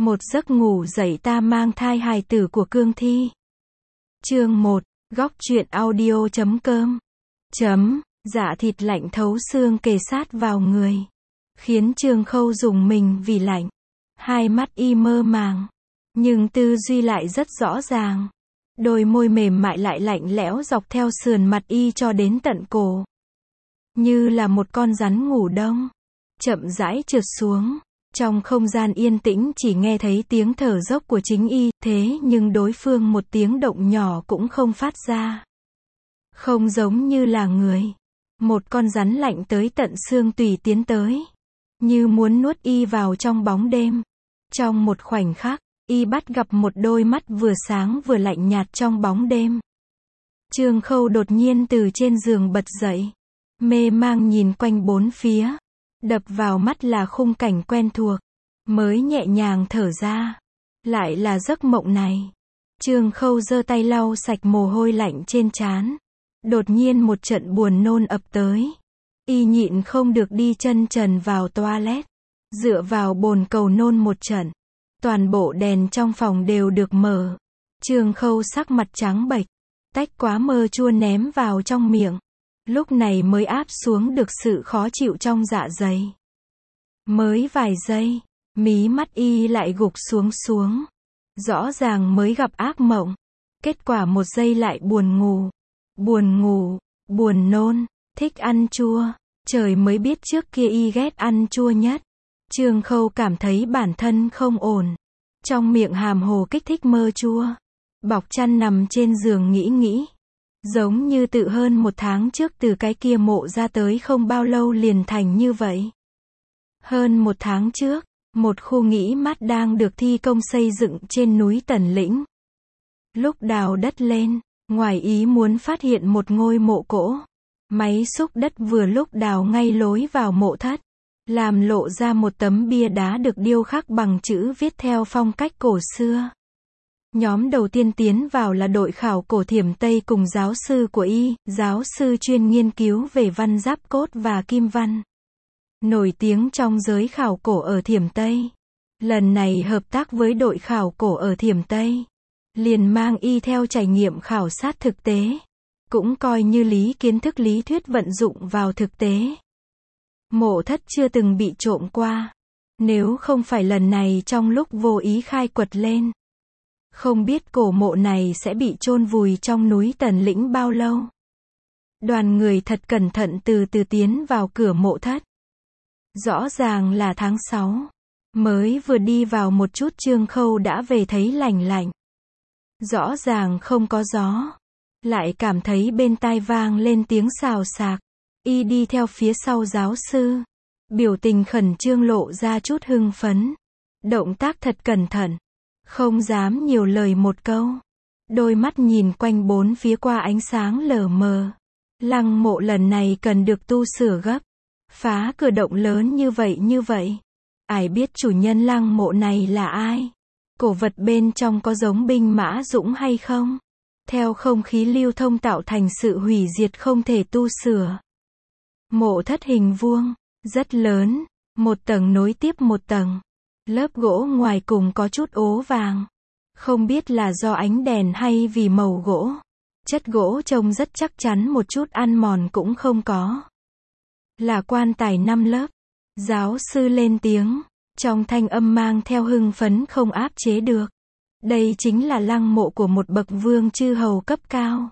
Một giấc ngủ dậy ta mang thai hài tử của Cương Thi. Chương 1, góc truyện audio.com. Dạ thịt lạnh thấu xương kề sát vào người, khiến Trương Khâu rùng mình vì lạnh. Hai mắt y mơ màng, nhưng tư duy lại rất rõ ràng. Đôi môi mềm mại lại lạnh lẽo dọc theo sườn mặt y cho đến tận cổ. Như là một con rắn ngủ đông, chậm rãi trượt xuống. Trong không gian yên tĩnh chỉ nghe thấy tiếng thở dốc của chính y, thế nhưng đối phương một tiếng động nhỏ cũng không phát ra. Không giống như là người. Một con rắn lạnh tới tận xương tủy tiến tới, như muốn nuốt y vào trong bóng đêm. Trong một khoảnh khắc, y bắt gặp một đôi mắt vừa sáng vừa lạnh nhạt trong bóng đêm. Trương Khâu đột nhiên từ trên giường bật dậy, mê mang nhìn quanh bốn phía. Đập vào mắt là khung cảnh quen thuộc, mới nhẹ nhàng thở ra. Lại là giấc mộng này. Trương Khâu giơ tay lau sạch mồ hôi lạnh trên trán. Đột nhiên một trận buồn nôn ập tới. Y nhịn không được đi chân trần vào toilet, dựa vào bồn cầu nôn một trận. Toàn bộ đèn trong phòng đều được mở. Trương Khâu sắc mặt trắng bệch, tách quá mơ chua ném vào trong miệng. Lúc này mới áp xuống được sự khó chịu trong dạ dày. Mới vài giây, mí mắt y lại gục xuống. Rõ ràng mới gặp ác mộng. Kết quả một giây lại buồn ngủ, buồn nôn, thích ăn chua. Trời mới biết trước kia y ghét ăn chua nhất. Trương Khâu cảm thấy bản thân không ổn. Trong miệng hàm hồ kích thích mơ chua. Bọc chăn nằm trên giường nghĩ. Giống như tự hơn một tháng trước từ cái kia mộ ra tới không bao lâu liền thành như vậy. Hơn một tháng trước, một khu nghỉ mát đang được thi công xây dựng trên núi Tần Lĩnh. Lúc đào đất lên, ngoài ý muốn phát hiện một ngôi mộ cổ. Máy xúc đất vừa lúc đào ngay lối vào mộ thất, làm lộ ra một tấm bia đá được điêu khắc bằng chữ viết theo phong cách cổ xưa. Nhóm đầu tiên tiến vào là đội khảo cổ Thiểm Tây cùng giáo sư của y, giáo sư chuyên nghiên cứu về văn giáp cốt và kim văn. Nổi tiếng trong giới khảo cổ ở Thiểm Tây. Lần này hợp tác với đội khảo cổ ở Thiểm Tây, liền mang y theo trải nghiệm khảo sát thực tế. Cũng coi như kiến thức lý thuyết vận dụng vào thực tế. Mộ thất chưa từng bị trộm qua. Nếu không phải lần này trong lúc vô ý khai quật lên, không biết cổ mộ này sẽ bị chôn vùi trong núi Tần Lĩnh bao lâu. Đoàn người thật cẩn thận từ từ tiến vào cửa mộ thất. Rõ ràng là tháng 6. Mới vừa đi vào một chút Trương Khâu đã về thấy lạnh. Rõ ràng không có gió. Lại cảm thấy bên tai vang lên tiếng xào xạc. Y đi theo phía sau giáo sư. Biểu tình khẩn trương lộ ra chút hưng phấn. Động tác thật cẩn thận. Không dám nhiều lời một câu. Đôi mắt nhìn quanh bốn phía qua ánh sáng lờ mờ. Lăng mộ lần này cần được tu sửa gấp. Phá cửa động lớn như vậy. Ai biết chủ nhân lăng mộ này là ai? Cổ vật bên trong có giống binh mã dũng hay không? Theo không khí lưu thông tạo thành sự hủy diệt không thể tu sửa. Mộ thất hình vuông, rất lớn, một tầng nối tiếp một tầng. Lớp gỗ ngoài cùng có chút ố vàng. Không biết là do ánh đèn hay vì màu gỗ. Chất gỗ trông rất chắc chắn, một chút ăn mòn cũng không có. Là quan tài 5 lớp. Giáo sư lên tiếng, trong thanh âm mang theo hưng phấn không áp chế được. Đây chính là lăng mộ của một bậc vương chư hầu cấp cao.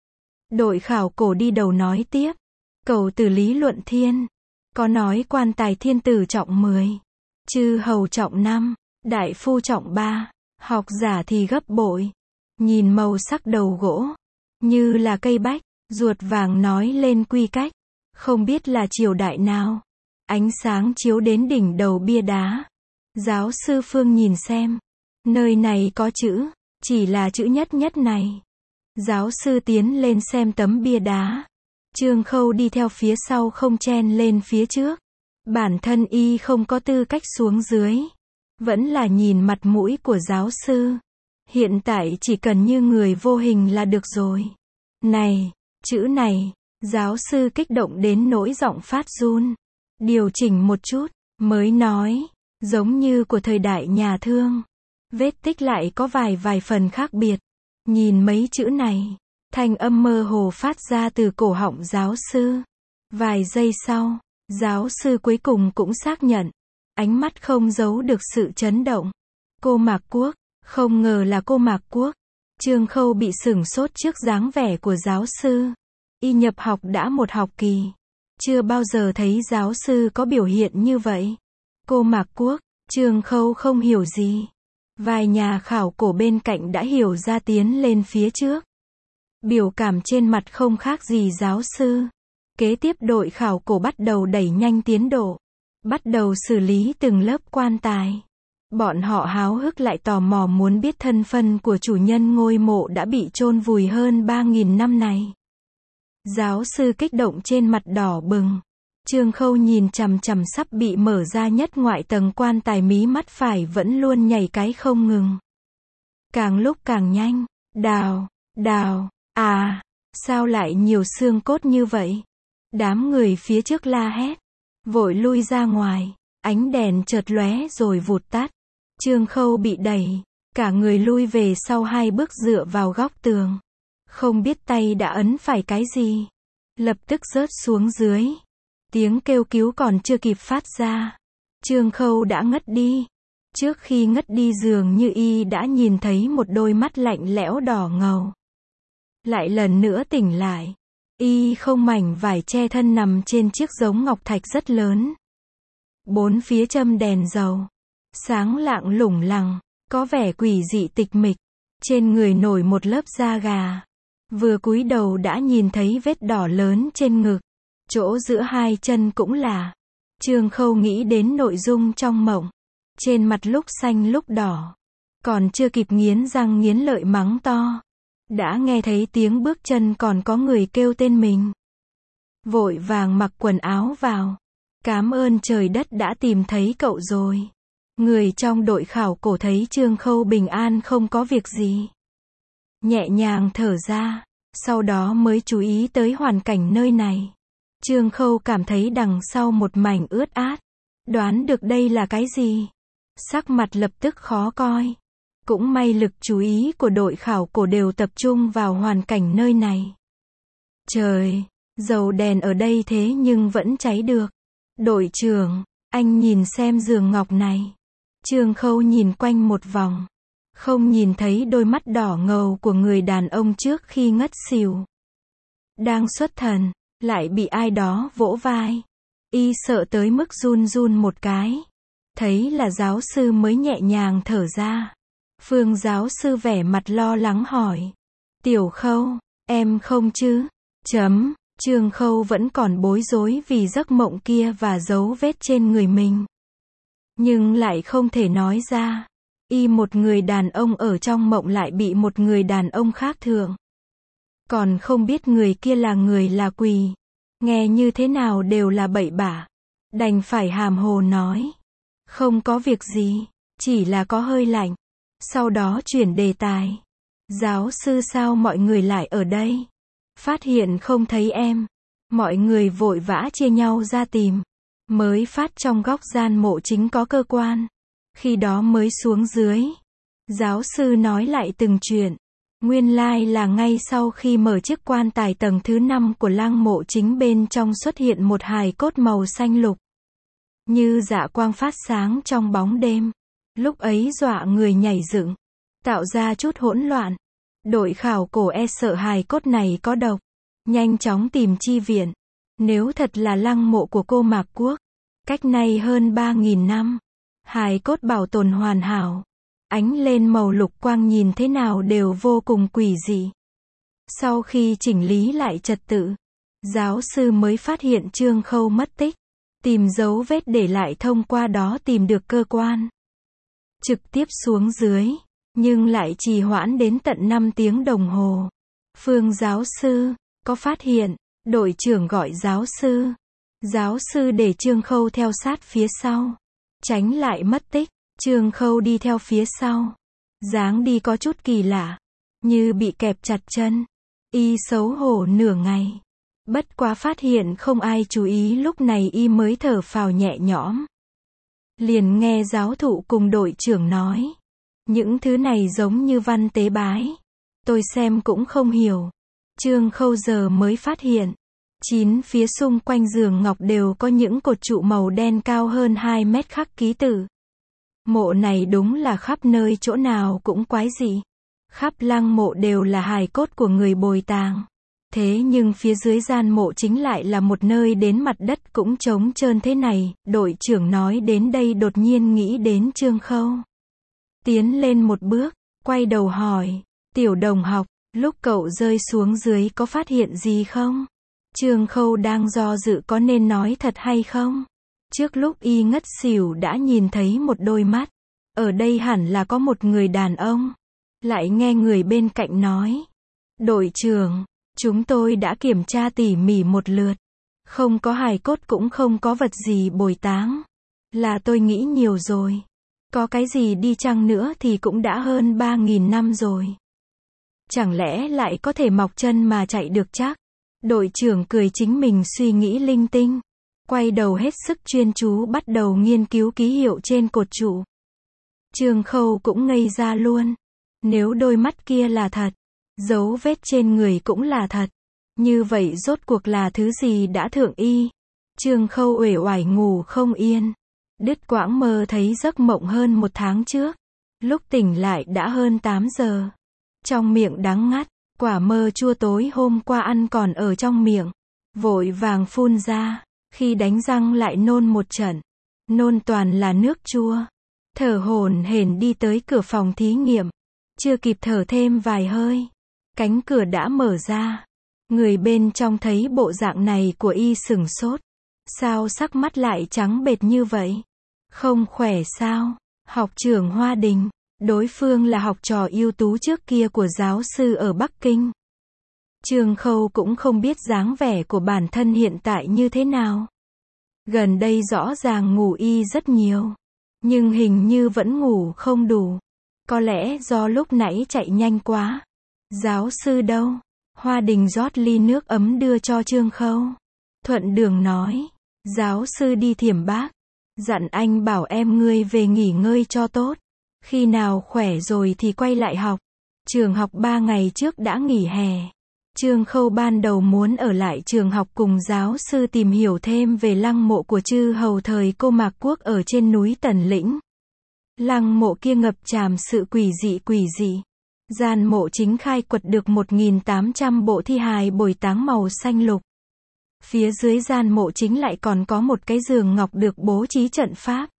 Đội khảo cổ đi đầu nói tiếp. Cầu tử lý luận thiên. Có nói quan tài thiên tử trọng 10. Chư hầu trọng 5. Đại phu trọng 3. Học giả thì gấp bội. Nhìn màu sắc đầu gỗ. Như là cây bách. Ruột vàng nói lên quy cách. Không biết là triều đại nào. Ánh sáng chiếu đến đỉnh đầu bia đá. Giáo sư Phương nhìn xem. Nơi này có chữ. Chỉ là chữ nhất này. Giáo sư tiến lên xem tấm bia đá. Trương Khâu đi theo phía sau không chen lên phía trước. Bản thân y không có tư cách xuống dưới. Vẫn là nhìn mặt mũi của giáo sư. Hiện tại chỉ cần như người vô hình là được rồi. Này, chữ này. Giáo sư kích động đến nỗi giọng phát run. Điều chỉnh một chút, mới nói. giống như của thời đại nhà Thương. Vết tích lại có vài phần khác biệt. Nhìn mấy chữ này, thanh âm mơ hồ phát ra từ cổ họng giáo sư. Vài giây sau, giáo sư cuối cùng cũng xác nhận. Ánh mắt không giấu được sự chấn động. Cô Mạc Quốc, không ngờ là cô Mạc Quốc. Trương Khâu bị sửng sốt trước dáng vẻ của giáo sư. Y nhập học đã một học kỳ. Chưa bao giờ thấy giáo sư có biểu hiện như vậy. Cô Mạc Quốc, Trương Khâu không hiểu gì. Vài nhà khảo cổ bên cạnh đã hiểu ra tiến lên phía trước. Biểu cảm trên mặt không khác gì giáo sư. Kế tiếp đội khảo cổ bắt đầu đẩy nhanh tiến độ. Bắt đầu xử lý từng lớp quan tài. Bọn họ háo hức lại tò mò muốn biết thân phận của chủ nhân ngôi mộ đã bị chôn vùi hơn 3.000 năm này. Giáo sư kích động trên mặt đỏ bừng. Trương Khâu nhìn chằm chằm sắp bị mở ra nhất ngoại tầng quan tài, mí mắt phải vẫn luôn nhảy cái không ngừng. Càng lúc càng nhanh. Đào, sao lại nhiều xương cốt như vậy? Đám người phía trước la hét. Vội lui ra ngoài. Ánh đèn chợt lóe rồi vụt tắt. Trương Khâu bị đẩy. Cả người lui về sau 2 bước dựa vào góc tường. Không biết tay đã ấn phải cái gì. Lập tức rớt xuống dưới. Tiếng kêu cứu còn chưa kịp phát ra. Trương Khâu đã ngất đi. Trước khi ngất đi dường như y đã nhìn thấy một đôi mắt lạnh lẽo đỏ ngầu. Lại lần nữa tỉnh lại. Y không mảnh vải che thân nằm trên chiếc giống ngọc thạch rất lớn. 4 phía châm đèn dầu. Sáng lạng lủng lẳng, có vẻ quỷ dị tịch mịch. Trên người nổi một lớp da gà. Vừa cúi đầu đã nhìn thấy vết đỏ lớn trên ngực. Chỗ giữa 2 chân cũng là. Trương Khâu nghĩ đến nội dung trong mộng. Trên mặt lúc xanh lúc đỏ. Còn chưa kịp nghiến răng nghiến lợi mắng to. Đã nghe thấy tiếng bước chân, còn có người kêu tên mình. Vội vàng mặc quần áo vào. Cám ơn trời đất đã tìm thấy cậu rồi. Người trong đội khảo cổ thấy Trương Khâu bình an không có việc gì. Nhẹ nhàng thở ra. Sau đó mới chú ý tới hoàn cảnh nơi này. Trương Khâu cảm thấy đằng sau một mảnh ướt át. Đoán được đây là cái gì. Sắc mặt lập tức khó coi. Cũng may lực chú ý của đội khảo cổ đều tập trung vào hoàn cảnh nơi này. Trời, dầu đèn ở đây thế nhưng vẫn cháy được. Đội trưởng, anh nhìn xem giường ngọc này. Trương Khâu nhìn quanh một vòng. Không nhìn thấy đôi mắt đỏ ngầu của người đàn ông trước khi ngất xỉu. Đang xuất thần, lại bị ai đó vỗ vai. Y sợ tới mức run run một cái. Thấy là giáo sư mới nhẹ nhàng thở ra. Phương giáo sư vẻ mặt lo lắng hỏi. Tiểu Khâu, em không chứ? Trương Khâu vẫn còn bối rối vì giấc mộng kia và dấu vết trên người mình. Nhưng lại không thể nói ra. Y một người đàn ông ở trong mộng lại bị một người đàn ông khác thượng. Còn không biết người kia là người là quỷ. Nghe như thế nào đều là bậy bạ. Đành phải hàm hồ nói. Không có việc gì, chỉ là có hơi lạnh. Sau đó chuyển đề tài. Giáo sư, sao mọi người lại ở đây? Phát hiện không thấy em. Mọi người vội vã chia nhau ra tìm. Mới phát trong góc gian mộ chính có cơ quan. Khi đó mới xuống dưới. Giáo sư nói lại từng chuyện. Nguyên lai là ngay sau khi mở chiếc quan tài tầng thứ 5 của lăng mộ chính, bên trong xuất hiện một hài cốt màu xanh lục. Như dạ quang phát sáng trong bóng đêm. Lúc ấy dọa người nhảy dựng. Tạo ra chút hỗn loạn. Đội khảo cổ sợ hài cốt này có độc. Nhanh chóng tìm chi viện. Nếu thật là lăng mộ của cô Mạc Quốc. Cách nay hơn 3.000 năm. Hài cốt bảo tồn hoàn hảo. Ánh lên màu lục quang nhìn thế nào đều vô cùng quỷ dị. Sau khi chỉnh lý lại trật tự, giáo sư mới phát hiện Trương Khâu mất tích. Tìm dấu vết để lại, thông qua đó tìm được cơ quan. Trực tiếp xuống dưới, nhưng lại trì hoãn đến tận 5 tiếng đồng hồ. Phương giáo sư, có phát hiện? Đội trưởng gọi giáo sư. Giáo sư để Trương Khâu theo sát phía sau. Tránh lại mất tích. Trương Khâu đi theo phía sau. Dáng đi có chút kỳ lạ. Như bị kẹp chặt chân. Y xấu hổ nửa ngày. Bất quá phát hiện không ai chú ý, lúc này y mới thở phào nhẹ nhõm. Liền nghe giáo thụ cùng đội trưởng nói. Những thứ này giống như văn tế bái. Tôi xem cũng không hiểu. Trương Khâu giờ mới phát hiện. 9 phía xung quanh giường ngọc đều có những cột trụ màu đen cao hơn 2 mét khắc ký tự. Mộ này đúng là khắp nơi chỗ nào cũng quái dị. Khắp lăng mộ đều là hài cốt của người bồi tàng. Thế nhưng phía dưới gian mộ chính lại là một nơi đến mặt đất cũng trống trơn thế này. Đội trưởng nói đến đây đột nhiên nghĩ đến Trương Khâu. Tiến lên một bước, quay đầu hỏi. Tiểu đồng học, lúc cậu rơi xuống dưới có phát hiện gì không? Trương Khâu đang do dự có nên nói thật hay không. Trước lúc y ngất xỉu đã nhìn thấy một đôi mắt. Ở đây hẳn là có một người đàn ông. Lại nghe người bên cạnh nói. Đội trưởng, chúng tôi đã kiểm tra tỉ mỉ một lượt. Không có hài cốt cũng không có vật gì bồi táng. Là tôi nghĩ nhiều rồi. Có cái gì đi chăng nữa thì cũng đã hơn 3.000 năm rồi. Chẳng lẽ lại có thể mọc chân mà chạy được chắc? Đội trưởng cười chính mình suy nghĩ linh tinh. Quay đầu hết sức chuyên chú bắt đầu nghiên cứu ký hiệu trên cột trụ. Trương Khâu cũng ngây ra luôn. Nếu đôi mắt kia là thật, dấu vết trên người cũng là thật. Như vậy rốt cuộc là thứ gì đã thượng y? Trương Khâu uể oải ngủ không yên. Đứt quãng mơ thấy giấc mộng hơn 1 tháng trước. Lúc tỉnh lại đã hơn 8 giờ. Trong miệng đắng ngắt, quả mơ chua tối hôm qua ăn còn ở trong miệng. Vội vàng phun ra, khi đánh răng lại nôn một trận. Nôn toàn là nước chua. Thở hổn hển đi tới cửa phòng thí nghiệm. Chưa kịp thở thêm vài hơi. Cánh cửa đã mở ra. Người bên trong thấy bộ dạng này của y sửng sốt. Sao sắc mắt lại trắng bệch như vậy? Không khỏe sao? Học trưởng Hoa Đình. Đối phương là học trò ưu tú trước kia của giáo sư ở Bắc Kinh. Trương Khâu cũng không biết dáng vẻ của bản thân hiện tại như thế nào. Gần đây rõ ràng ngủ y rất nhiều. Nhưng hình như vẫn ngủ không đủ. Có lẽ do lúc nãy chạy nhanh quá. Giáo sư đâu? Hoa Đình rót ly nước ấm đưa cho Trương Khâu. Thuận đường nói. Giáo sư đi Thiểm Bác. Dặn anh bảo em ngươi về nghỉ ngơi cho tốt. Khi nào khỏe rồi thì quay lại học. Trường học 3 ngày trước đã nghỉ hè. Trương Khâu ban đầu muốn ở lại trường học cùng giáo sư tìm hiểu thêm về lăng mộ của chư hầu thời Cô Mạc Quốc ở trên núi Tần Lĩnh. Lăng mộ kia ngập tràn sự quỷ dị. Gian mộ chính khai quật được 1.800 bộ thi hài bồi táng màu xanh lục. Phía dưới gian mộ chính lại còn có một cái giường ngọc được bố trí trận pháp.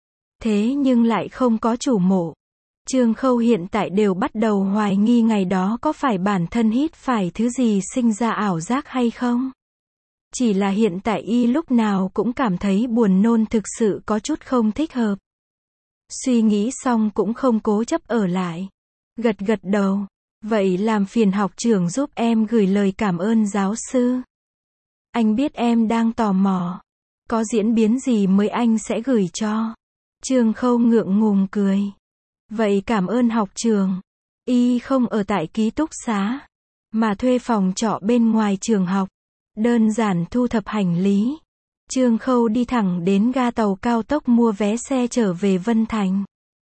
Thế nhưng lại không có chủ mộ. Trương Khâu hiện tại đều bắt đầu hoài nghi ngày đó có phải bản thân hít phải thứ gì sinh ra ảo giác hay không. Chỉ là hiện tại y lúc nào cũng cảm thấy buồn nôn thực sự có chút không thích hợp. Suy nghĩ xong cũng không cố chấp ở lại. Gật đầu. Vậy làm phiền học trưởng giúp em gửi lời cảm ơn giáo sư. Anh biết em đang tò mò. Có diễn biến gì mới anh sẽ gửi cho. Trương Khâu ngượng ngùng cười. Vậy cảm ơn học trường. Y không ở tại ký túc xá, mà thuê phòng trọ bên ngoài trường học. Đơn giản thu thập hành lý. Trương Khâu đi thẳng đến ga tàu cao tốc mua vé xe trở về Vân Thành.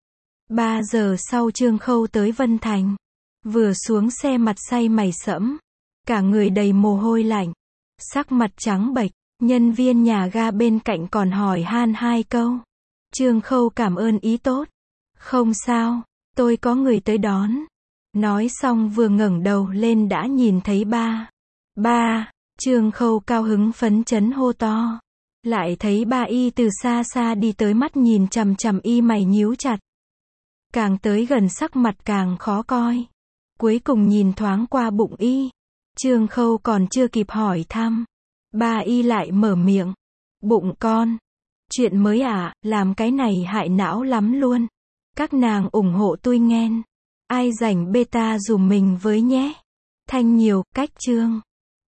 3 giờ sau Trương Khâu tới Vân Thành. Vừa xuống xe mặt say mày sẫm. Cả người đầy mồ hôi lạnh. Sắc mặt trắng bệch. Nhân viên nhà ga bên cạnh còn hỏi han 2 câu. Trương Khâu cảm ơn ý tốt. Không sao, tôi có người tới đón. Nói xong vừa ngẩng đầu lên đã nhìn thấy ba. Ba, Trương Khâu cao hứng phấn chấn hô to. Lại thấy ba y từ xa xa đi tới mắt nhìn chằm chằm y mày nhíu chặt. Càng tới gần sắc mặt càng khó coi. Cuối cùng nhìn thoáng qua bụng y. Trương Khâu còn chưa kịp hỏi thăm. Ba y lại mở miệng. Bụng con. Chuyện mới à, làm cái này hại não lắm luôn. Các nàng ủng hộ tôi nghen. Ai rảnh beta dùm mình với nhé. Thanh nhiều, cách chương.